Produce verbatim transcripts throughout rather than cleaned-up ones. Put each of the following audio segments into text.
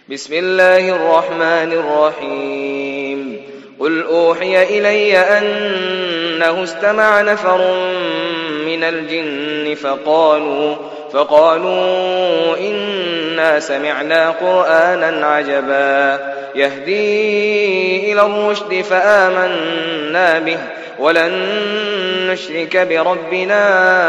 بسم الله الرحمن الرحيم قل أوحي إلي أنه استمع نفر من الجن فقالوا, فقالوا إنا سمعنا قرآنا عجبا يهدي إلى الرشد فآمنا به ولن نشرك بربنا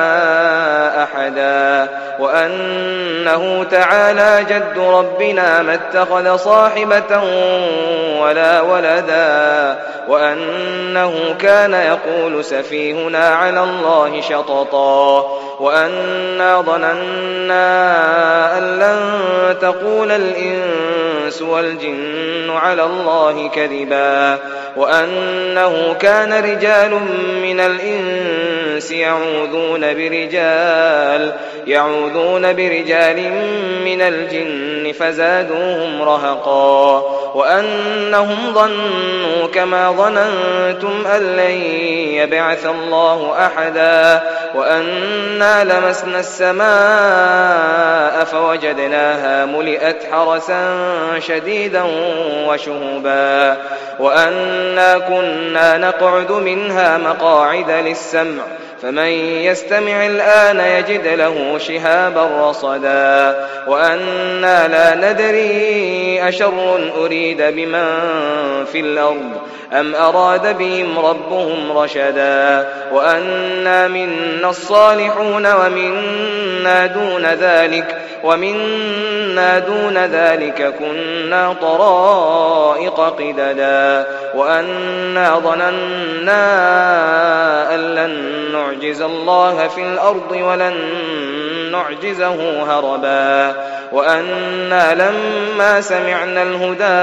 أحدا وأنه تعالى جد ربنا ما اتخذ صاحبة ولا ولدا وأنه كان يقول سفيهنا على الله شططا وأنا ظننا أن لن تقول الإنس والجن على الله كذبا وأنه كان رجال من الإنس يعوذون برجال يعوذون برجال من الجن فزادوهم رهقا وأنهم ظنوا كما ظننتم أن لن يبعث الله أحدا وأنا لمسنا السماء فوجدناها ملئت حرسا شديدا وشهبا وأنا كنا نقعد منها مقاعد للسمع فمن يستمع الآن يجد له شهابا رصدا وأنا لا ندري أشر أريد بمن في الأرض أم أراد بهم ربهم رشدا وأنا منا الصالحون ومنا دون ذلك ومنا دون ذلك كنا طرائق قددا وأنا ظننا أن لن نعجز الله في الأرض ولن نعجزه هربا وأنا لما سمعنا الهدى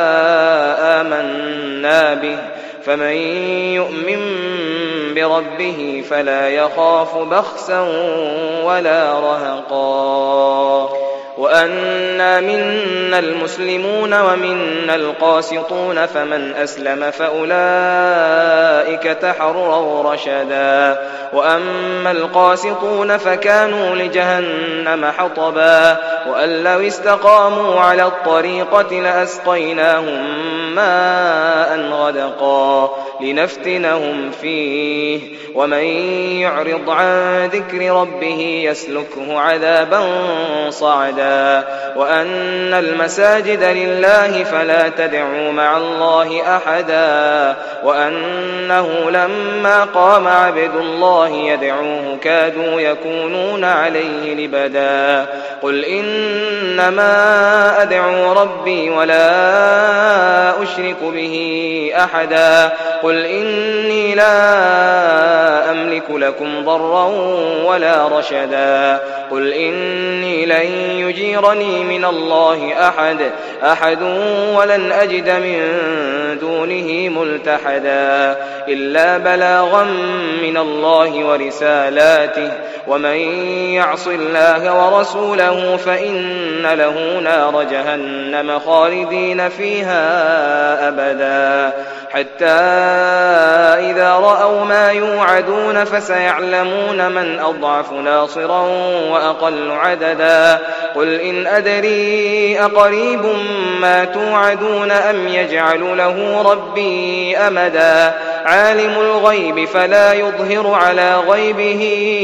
آمنا به فمن يؤمن بربه فلا يخاف بخسا ولا رهقا وأنا منا المسلمون ومنا القاسطون فمن أسلم فأولئك تحروا رشدا وأما القاسطون فكانوا لجهنم حطبا وأن لو استقاموا على الطريقة لأسقيناهم ماء غدقا لنفتنهم فيه ومن يعرض عن ذكر ربه يسلكه عذابا صعدا وأن المساجد لله فلا تدعوا مع الله أحدا وأنه لما قام عبد الله يدعوه كادوا يكونون عليه لبدا قل إنما أدعو ربي ولا أشرك به أحدا قل إني لا أملك لكم ضرا ولا رشدا قل إني لن يجيرني من الله أحد أحد ولن أجد من دونه ملتحدا إلا بلاغا من الله ورسالاته ومن يعص الله ورسوله فإن له نار جهنم خالدين فيها أبدا حتى إذا رأوا ما يوعدون فسيعلمون من أضعف ناصرا وأقل عددا قل إن أدري أقريب ما توعدون أم يجعل له ربي أمدا عالم الغيب فلا يظهر على غيبه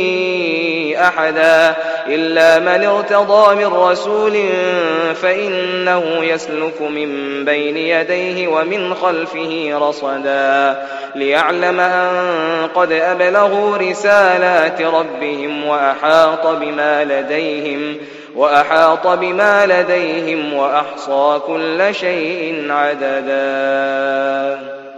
أحدا إلا من ارتضى من رسول فإنه يسلك من بين يديه ومن خلفه رصدا ليعلم أن قد أبلغوا رسالات ربهم وأحاط بما لديهم وأحاط بما لديهم وأحصى كل شيء عددا.